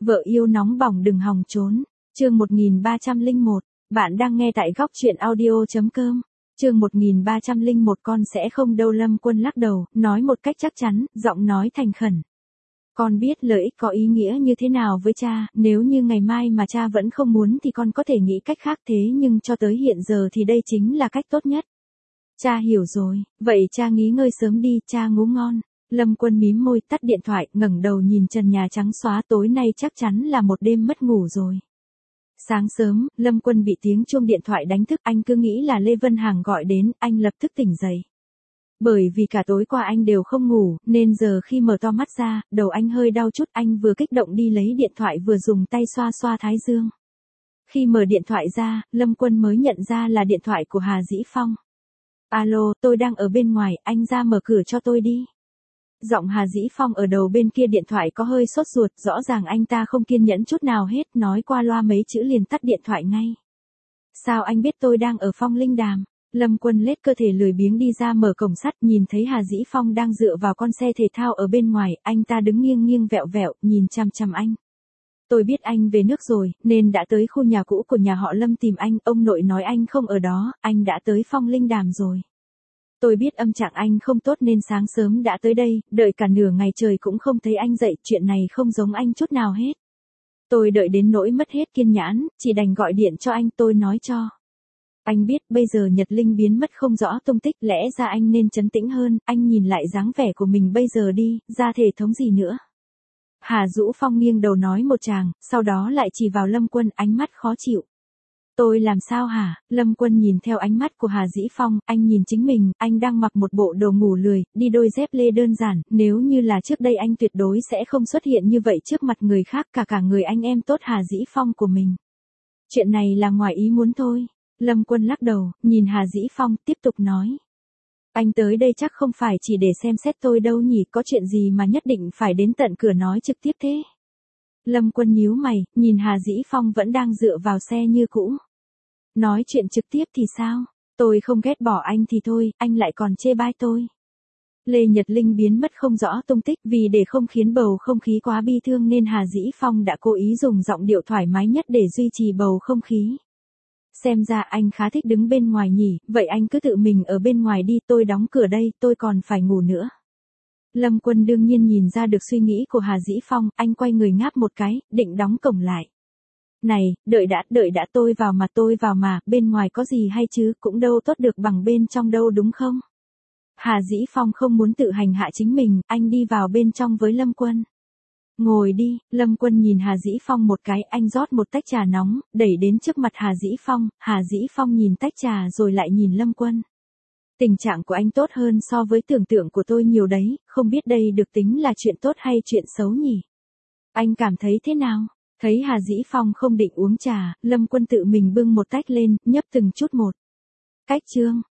Vợ yêu nóng bỏng đừng hòng trốn. Chương 1301. Bạn đang nghe tại góc truyện audio.com. Chương 1301 con sẽ không đâu. Lâm Quân lắc đầu, nói một cách chắc chắn, giọng nói thành khẩn. Con biết lợi ích có ý nghĩa như thế nào với cha, nếu như ngày mai mà cha vẫn không muốn thì con có thể nghĩ cách khác, thế nhưng cho tới hiện giờ thì đây chính là cách tốt nhất. Cha hiểu rồi, vậy cha nghỉ ngơi sớm đi, cha ngủ ngon. Lâm Quân mím môi tắt điện thoại, ngẩng đầu nhìn trần nhà trắng xóa, tối nay chắc chắn là một đêm mất ngủ rồi. Sáng sớm, Lâm Quân bị tiếng chuông điện thoại đánh thức, anh cứ nghĩ là Lê Vân Hằng gọi đến, anh lập tức tỉnh dậy. Bởi vì cả tối qua anh đều không ngủ, nên giờ khi mở to mắt ra, đầu anh hơi đau chút, anh vừa kích động đi lấy điện thoại vừa dùng tay xoa xoa thái dương. Khi mở điện thoại ra, Lâm Quân mới nhận ra là điện thoại của Hà Dĩ Phong. Alo, tôi đang ở bên ngoài, anh ra mở cửa cho tôi đi. Giọng Hà Dĩ Phong ở đầu bên kia điện thoại có hơi sốt ruột, rõ ràng anh ta không kiên nhẫn chút nào hết, nói qua loa mấy chữ liền tắt điện thoại ngay. Sao anh biết tôi đang ở Phong Linh Đàm? Lâm Quân lết cơ thể lười biếng đi ra mở cổng sắt, nhìn thấy Hà Dĩ Phong đang dựa vào con xe thể thao ở bên ngoài, anh ta đứng nghiêng nghiêng vẹo vẹo, nhìn chằm chằm anh. Tôi biết anh về nước rồi, nên đã tới khu nhà cũ của nhà họ Lâm tìm anh, ông nội nói anh không ở đó, anh đã tới Phong Linh Đàm rồi. Tôi biết âm trạng anh không tốt nên sáng sớm đã tới đây, đợi cả nửa ngày trời cũng không thấy anh dậy, chuyện này không giống anh chút nào hết. Tôi đợi đến nỗi mất hết kiên nhẫn, chỉ đành gọi điện cho anh, tôi nói cho. Anh biết bây giờ Nhật Linh biến mất không rõ tung tích, lẽ ra anh nên trấn tĩnh hơn, anh nhìn lại dáng vẻ của mình bây giờ đi, ra thể thống gì nữa. Hà Dũ Phong nghiêng đầu nói một tràng, sau đó lại chỉ vào Lâm Quân, ánh mắt khó chịu. Tôi làm sao hả? Lâm Quân nhìn theo ánh mắt của Hà Dĩ Phong, anh nhìn chính mình, anh đang mặc một bộ đồ ngủ lười, đi đôi dép lê đơn giản, nếu như là trước đây anh tuyệt đối sẽ không xuất hiện như vậy trước mặt người khác, cả người anh em tốt Hà Dĩ Phong của mình. Chuyện này là ngoài ý muốn thôi. Lâm Quân lắc đầu, nhìn Hà Dĩ Phong, tiếp tục nói. Anh tới đây chắc không phải chỉ để xem xét tôi đâu nhỉ, có chuyện gì mà nhất định phải đến tận cửa nói trực tiếp thế? Lâm Quân nhíu mày, nhìn Hà Dĩ Phong vẫn đang dựa vào xe như cũ. Nói chuyện trực tiếp thì sao? Tôi không ghét bỏ anh thì thôi, anh lại còn chê bai tôi. Lê Nhật Linh biến mất không rõ tung tích, vì để không khiến bầu không khí quá bi thương nên Hà Dĩ Phong đã cố ý dùng giọng điệu thoải mái nhất để duy trì bầu không khí. Xem ra anh khá thích đứng bên ngoài nhỉ, vậy anh cứ tự mình ở bên ngoài đi, tôi đóng cửa đây, tôi còn phải ngủ nữa. Lâm Quân đương nhiên nhìn ra được suy nghĩ của Hà Dĩ Phong, anh quay người ngáp một cái, định đóng cổng lại. Này, đợi đã, tôi vào mà, bên ngoài có gì hay chứ, cũng đâu tốt được bằng bên trong đâu đúng không? Hà Dĩ Phong không muốn tự hành hạ chính mình, anh đi vào bên trong với Lâm Quân. Ngồi đi, Lâm Quân nhìn Hà Dĩ Phong một cái, anh rót một tách trà nóng, đẩy đến trước mặt Hà Dĩ Phong nhìn tách trà rồi lại nhìn Lâm Quân. Tình trạng của anh tốt hơn so với tưởng tượng của tôi nhiều đấy, không biết đây được tính là chuyện tốt hay chuyện xấu nhỉ? Anh cảm thấy thế nào? Thấy Hà Dĩ Phong không định uống trà, Lâm Quân tự mình bưng một tách lên, nhấp từng chút một. Cách chương,